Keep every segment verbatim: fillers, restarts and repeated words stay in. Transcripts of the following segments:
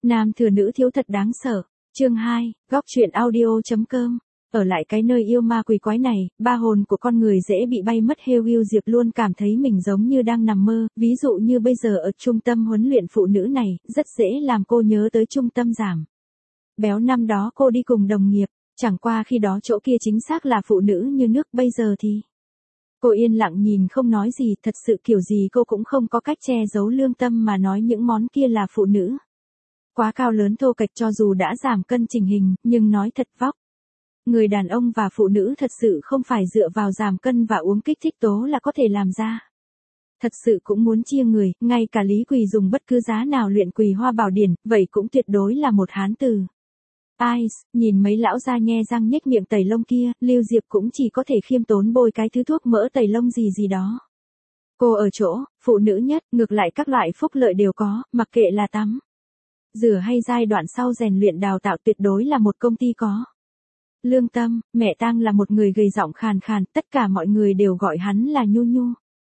Nam thừa nữ thiếu thật đáng sợ. Chương hai, góc truyện audio.com. Ở lại cái nơi yêu ma quỷ quái này, ba hồn của con người dễ bị bay mất. Hêu Yêu Diệp luôn cảm thấy mình giống như đang nằm mơ, ví dụ như bây giờ ở trung tâm huấn luyện phụ nữ này, rất dễ làm cô nhớ tới trung tâm giảm béo năm đó cô đi cùng đồng nghiệp, chẳng qua khi đó chỗ kia chính xác là phụ nữ như nước, bây giờ thì... Cô yên lặng nhìn không nói gì, thật sự kiểu gì cô cũng không có cách che giấu lương tâm mà nói những món kia là phụ nữ. Quá cao lớn thô kệch, cho dù đã giảm cân chỉnh hình, nhưng nói thật vóc. Người đàn ông và phụ nữ thật sự không phải dựa vào giảm cân và uống kích thích tố là có thể làm ra. Thật sự cũng muốn chia người, ngay cả Lý Quỳ dùng bất cứ giá nào luyện Quỳ Hoa Bảo Điển, vậy cũng tuyệt đối là một hán tử. Ai, nhìn mấy lão gia nhe răng nhếch miệng tẩy lông kia, Lưu Diệp cũng chỉ có thể khiêm tốn bôi cái thứ thuốc mỡ tẩy lông gì gì đó. Cô ở chỗ, phụ nữ nhất, ngược lại các loại phúc lợi đều có, mặc kệ là tắm, rửa hay giai đoạn sau rèn luyện đào tạo, tuyệt đối là một công ty có lương tâm. Mẹ Tang là một người gầy giọng khàn khàn, tất cả mọi người đều gọi hắn là Nhu Nhu.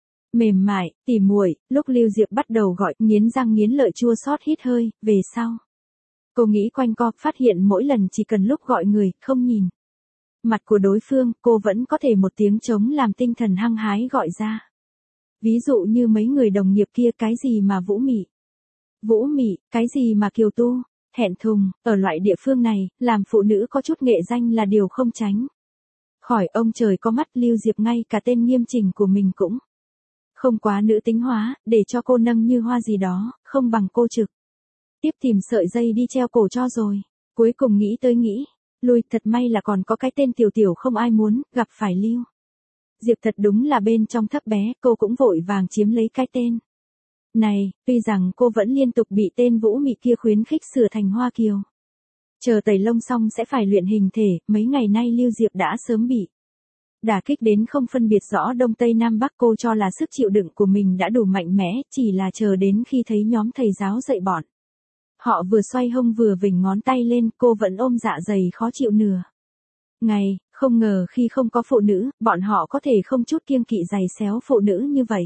Mềm mại, tỉ muội. Lúc Lưu Diệp bắt đầu gọi, nghiến răng nghiến lợi chua xót hít hơi, về sau. Cô nghĩ quanh co, phát hiện mỗi lần chỉ cần lúc gọi người, không nhìn mặt của đối phương, cô vẫn có thể một tiếng trống làm tinh thần hăng hái gọi ra. Ví dụ như mấy người đồng nghiệp kia, cái gì mà Vũ Mị, Vũ Mị, cái gì mà Kiều Tu, Hẹn Thùng, ở loại địa phương này, làm phụ nữ có chút nghệ danh là điều không tránh khỏi. Ông trời có mắt, Lưu Diệp ngay cả tên nghiêm chỉnh của mình cũng không quá nữ tính hóa, để cho cô nâng như hoa gì đó, không bằng cô trực tiếp tìm sợi dây đi treo cổ cho rồi. Cuối cùng nghĩ tới nghĩ lui, thật may là còn có cái tên Tiểu Tiểu không ai muốn, gặp phải Lưu Diệp thật đúng là bên trong thấp bé, cô cũng vội vàng chiếm lấy cái tên này, tuy rằng cô vẫn liên tục bị tên Vũ Mị kia khuyến khích sửa thành Hoa Kiều. Chờ tẩy lông xong sẽ phải luyện hình thể, mấy ngày nay Lưu Diệp đã sớm bị đả kích đến không phân biệt rõ Đông Tây Nam Bắc. Cô cho là sức chịu đựng của mình đã đủ mạnh mẽ, chỉ là chờ đến khi thấy nhóm thầy giáo dạy bọn họ vừa xoay hông vừa vểnh ngón tay lên, cô vẫn ôm dạ dày khó chịu nửa ngày. Không ngờ khi không có phụ nữ, bọn họ có thể không chút kiêng kỵ giày xéo phụ nữ như vậy.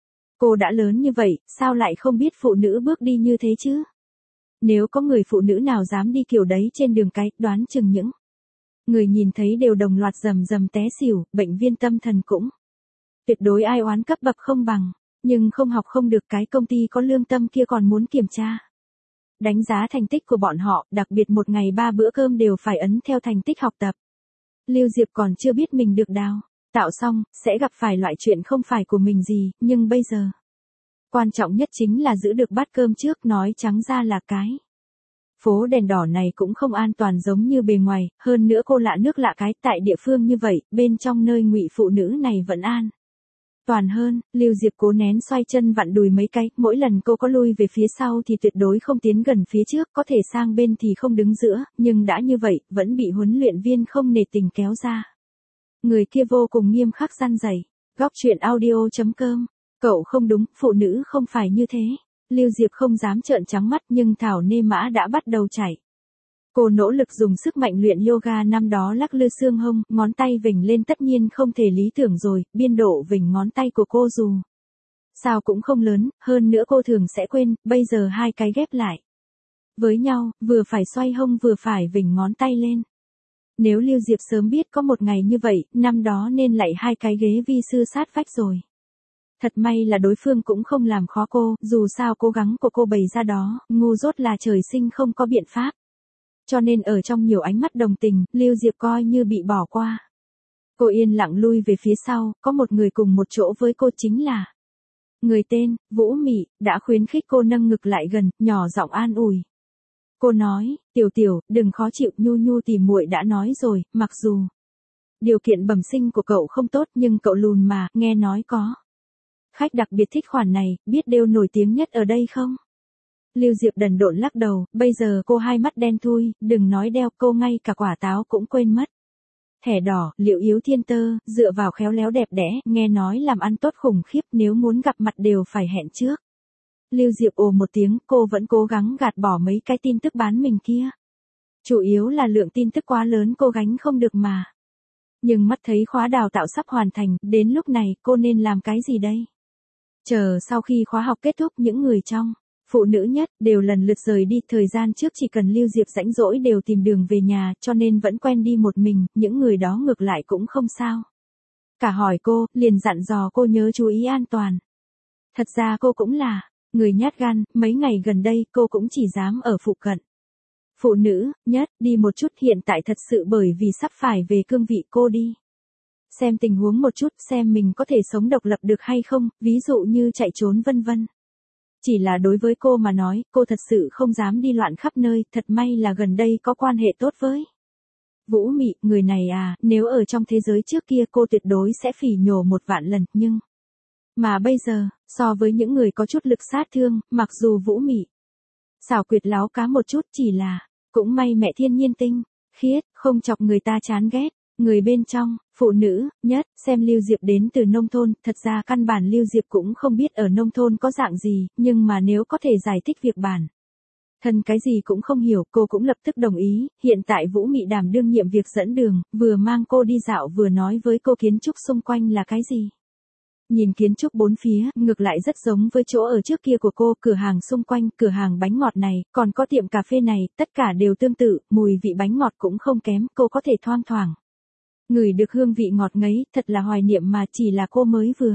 Cô đã lớn như vậy, sao lại không biết phụ nữ bước đi như thế chứ? Nếu có người phụ nữ nào dám đi kiểu đấy trên đường cái, đoán chừng những người nhìn thấy đều đồng loạt rầm rầm té xỉu, bệnh viên tâm thần cũng tuyệt đối ai oán cấp bậc không bằng. Nhưng không học không được, cái công ty có lương tâm kia còn muốn kiểm tra đánh giá thành tích của bọn họ, đặc biệt một ngày ba bữa cơm đều phải ấn theo thành tích học tập. Lưu Diệp còn chưa biết mình được đào tạo xong, sẽ gặp phải loại chuyện không phải của mình gì, nhưng bây giờ quan trọng nhất chính là giữ được bát cơm trước, nói trắng ra là cái phố đèn đỏ này cũng không an toàn giống như bề ngoài, hơn nữa cô lạ nước lạ cái, tại địa phương như vậy, bên trong nơi ngụy phụ nữ này vẫn an toàn hơn. Lưu Diệp cố nén xoay chân vặn đùi mấy cái, mỗi lần cô có lui về phía sau thì tuyệt đối không tiến gần phía trước, có thể sang bên thì không đứng giữa, nhưng đã như vậy, vẫn bị huấn luyện viên không nể tình kéo ra. Người kia vô cùng nghiêm khắc răn dày. Góc truyện audio.com. Cậu không đúng, phụ nữ không phải như thế. Lưu Diệp không dám trợn trắng mắt, nhưng thảo nê mã đã bắt đầu chảy. Cô nỗ lực dùng sức mạnh luyện yoga năm đó, lắc lư xương hông, ngón tay vểnh lên tất nhiên không thể lý tưởng rồi, biên độ vểnh ngón tay của cô dù sao cũng không lớn, hơn nữa cô thường sẽ quên, bây giờ hai cái ghép lại với nhau, vừa phải xoay hông vừa phải vểnh ngón tay lên. Nếu Lưu Diệp sớm biết có một ngày như vậy, năm đó nên lại hai cái ghế vi sư sát vách rồi. Thật may là đối phương cũng không làm khó cô, dù sao cố gắng của cô bày ra đó, ngu dốt là trời sinh không có biện pháp. Cho nên ở trong nhiều ánh mắt đồng tình, Lưu Diệp coi như bị bỏ qua. Cô yên lặng lui về phía sau, có một người cùng một chỗ với cô, chính là người tên Vũ Mị, đã khuyến khích cô nâng ngực lại gần, nhỏ giọng an ủi. Cô nói, Tiểu Tiểu, đừng khó chịu, Nhu Nhu tỉ muội đã nói rồi, mặc dù điều kiện bẩm sinh của cậu không tốt nhưng cậu lùn mà, nghe nói có khách đặc biệt thích khoản này, biết đều nổi tiếng nhất ở đây không? Lưu Diệp đần độn lắc đầu, bây giờ cô hai mắt đen thui, đừng nói đeo, cô ngay cả quả táo cũng quên mất. Thẻ đỏ, Liệu Yếu Thiên Tơ, dựa vào khéo léo đẹp đẽ, nghe nói làm ăn tốt khủng khiếp, nếu muốn gặp mặt đều phải hẹn trước. Lưu Diệp ồ một tiếng, cô vẫn cố gắng gạt bỏ mấy cái tin tức bán mình kia. Chủ yếu là lượng tin tức quá lớn cô gánh không được mà. Nhưng mắt thấy khóa đào tạo sắp hoàn thành, đến lúc này cô nên làm cái gì đây? Chờ sau khi khóa học kết thúc, những người trong phụ nữ nhất, đều lần lượt rời đi, thời gian trước chỉ cần Lưu Diệp rãnh rỗi đều tìm đường về nhà, cho nên vẫn quen đi một mình, những người đó ngược lại cũng không sao. Cả hỏi cô, liền dặn dò cô nhớ chú ý an toàn. Thật ra cô cũng là người nhát gan, mấy ngày gần đây cô cũng chỉ dám ở phụ cận. Phụ nữ, nhất, đi một chút, hiện tại thật sự bởi vì sắp phải về cương vị cô đi. Xem tình huống một chút, xem mình có thể sống độc lập được hay không, ví dụ như chạy trốn vân vân. Chỉ là đối với cô mà nói, cô thật sự không dám đi loạn khắp nơi, thật may là gần đây có quan hệ tốt với Vũ Mị, người này à, nếu ở trong thế giới trước kia cô tuyệt đối sẽ phỉ nhổ một vạn lần, nhưng... Mà bây giờ, so với những người có chút lực sát thương, mặc dù Vũ Mị xảo quyệt láo cá một chút, chỉ là, cũng may mẹ thiên nhiên tinh, khiết, không chọc người ta chán ghét. Người bên trong, phụ nữ, nhất, xem Lưu Diệp đến từ nông thôn, thật ra căn bản Lưu Diệp cũng không biết ở nông thôn có dạng gì, nhưng mà nếu có thể giải thích việc bản thân cái gì cũng không hiểu, cô cũng lập tức đồng ý, hiện tại Vũ Mị đảm đương nhiệm việc dẫn đường, vừa mang cô đi dạo vừa nói với cô kiến trúc xung quanh là cái gì. Nhìn kiến trúc bốn phía, ngược lại rất giống với chỗ ở trước kia của cô, cửa hàng xung quanh, cửa hàng bánh ngọt này, còn có tiệm cà phê này, tất cả đều tương tự, mùi vị bánh ngọt cũng không kém, cô có thể thoang thoảng ngửi được hương vị ngọt ngấy, thật là hoài niệm mà, chỉ là cô mới vừa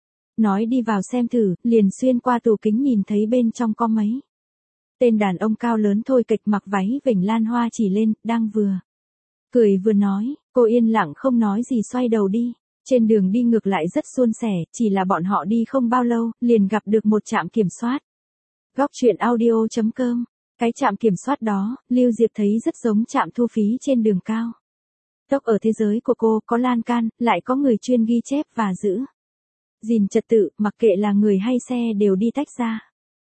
nói đi vào xem thử, liền xuyên qua tủ kính nhìn thấy bên trong có mấy tên đàn ông cao lớn thôi kịch mặc váy vểnh lan hoa chỉ lên, đang vừa cười vừa nói, cô yên lặng không nói gì xoay đầu đi. Trên đường đi ngược lại rất suôn sẻ, chỉ là bọn họ đi không bao lâu, liền gặp được một trạm kiểm soát. Góc truyện audio chấm com. Cái trạm kiểm soát đó, Lưu Diệp thấy rất giống trạm thu phí trên đường cao tốc ở thế giới của cô, có lan can, lại có người chuyên ghi chép và giữ gìn trật tự, mặc kệ là người hay xe đều đi tách ra.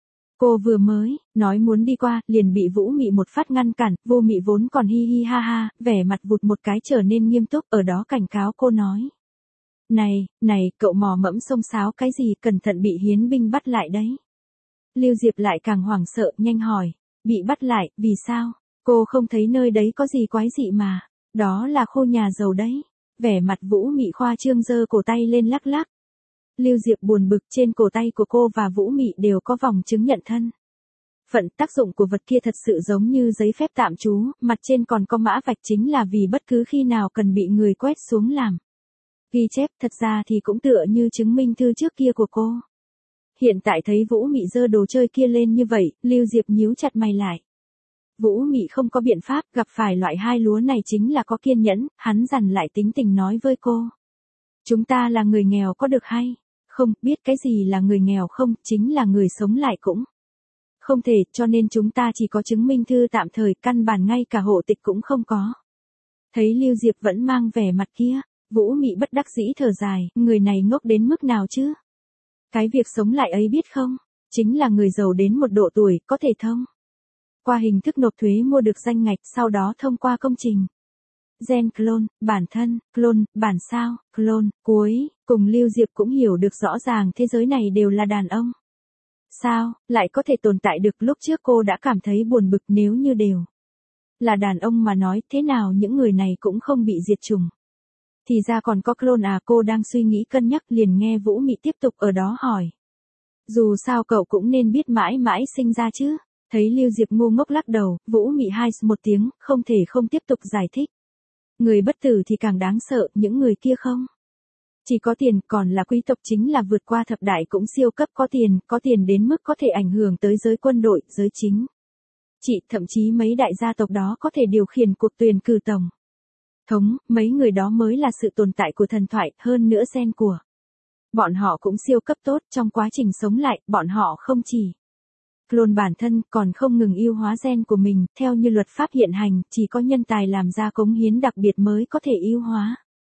Cô vừa mới nói muốn đi qua, liền bị Vũ Mị một phát ngăn cản, Vô Mị vốn còn hi hi ha ha, vẻ mặt vụt một cái trở nên nghiêm túc, ở đó cảnh cáo cô nói. Này, này, cậu mò mẫm xông xáo cái gì, cẩn thận bị hiến binh bắt lại đấy. Lưu Diệp lại càng hoảng sợ, nhanh hỏi, bị bắt lại, vì sao? Cô không thấy nơi đấy có gì quái dị mà, đó là khu nhà giàu đấy. Vẻ mặt Vũ Mị khoa trương giơ cổ tay lên lắc lắc. Lưu Diệp buồn bực, trên cổ tay của cô và Vũ Mị đều có vòng chứng nhận thân phận, tác dụng của vật kia thật sự giống như giấy phép tạm trú, mặt trên còn có mã vạch, chính là vì bất cứ khi nào cần bị người quét xuống làm ghi chép, thật ra thì cũng tựa như chứng minh thư trước kia của cô. Hiện tại thấy Vũ Mị giơ đồ chơi kia lên như vậy, Lưu Diệp nhíu chặt mày lại. Vũ Mị không có biện pháp, gặp phải loại hai lúa này chính là có kiên nhẫn, hắn dằn lại tính tình nói với cô. Chúng ta là người nghèo có được hay? Không, biết cái gì là người nghèo không, chính là người sống lại cũng không thể, cho nên chúng ta chỉ có chứng minh thư tạm thời, căn bản ngay cả hộ tịch cũng không có. Thấy Lưu Diệp vẫn mang vẻ mặt kia, Vũ Mị bất đắc dĩ thở dài, người này ngốc đến mức nào chứ? Cái việc sống lại ấy biết không? Chính là người giàu đến một độ tuổi, có thể thông qua hình thức nộp thuế mua được danh ngạch, sau đó thông qua công trình gen clone, bản thân, clone, bản sao, clone, cuối, cùng Lưu Diệp cũng hiểu được rõ ràng thế giới này đều là đàn ông. Sao, lại có thể tồn tại được, lúc trước cô đã cảm thấy buồn bực, nếu như đều là đàn ông mà nói, thế nào những người này cũng không bị diệt chủng. Thì ra còn có clone à, cô đang suy nghĩ cân nhắc, liền nghe Vũ Mị tiếp tục ở đó hỏi. Dù sao cậu cũng nên biết mãi mãi sinh ra chứ. Thấy Lưu Diệp ngu ngốc lắc đầu, Vũ Mị hai một tiếng, không thể không tiếp tục giải thích. Người bất tử thì càng đáng sợ, những người kia không chỉ có tiền, còn là quý tộc, chính là vượt qua thập đại cũng siêu cấp có tiền, có tiền đến mức có thể ảnh hưởng tới giới quân đội, giới chính trị, thậm chí mấy đại gia tộc đó có thể điều khiển cuộc tuyển cử tổng thống, mấy người đó mới là sự tồn tại của thần thoại, hơn nữa gen của bọn họ cũng siêu cấp tốt, trong quá trình sống lại, bọn họ không chỉ clone bản thân, còn không ngừng yêu hóa gen của mình, theo như luật pháp hiện hành, chỉ có nhân tài làm ra cống hiến đặc biệt mới có thể yêu hóa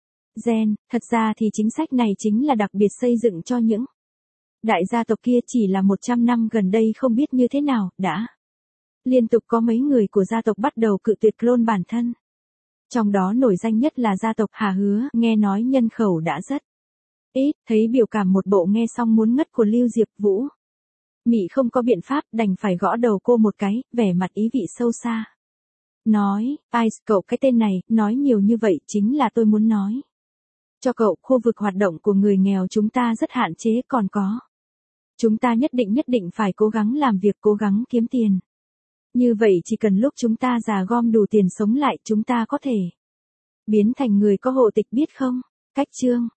gen, thật ra thì chính sách này chính là đặc biệt xây dựng cho những đại gia tộc kia, chỉ là một trăm năm gần đây không biết như thế nào, đã liên tục có mấy người của gia tộc bắt đầu cự tuyệt clone bản thân. Trong đó nổi danh nhất là gia tộc Hà Hứa, nghe nói nhân khẩu đã rất ít, thấy biểu cảm một bộ nghe xong muốn ngất của Lưu Diệp. Vũ Mị không có biện pháp, đành phải gõ đầu cô một cái, vẻ mặt ý vị sâu xa. Nói, ai, cậu cái tên này, nói nhiều như vậy, chính là tôi muốn nói cho cậu, khu vực hoạt động của người nghèo chúng ta rất hạn chế, còn có Chúng ta nhất định nhất định phải cố gắng làm việc, cố gắng kiếm tiền. Như vậy chỉ cần lúc chúng ta già gom đủ tiền sống lại, chúng ta có thể biến thành người có hộ tịch biết không? Cách chương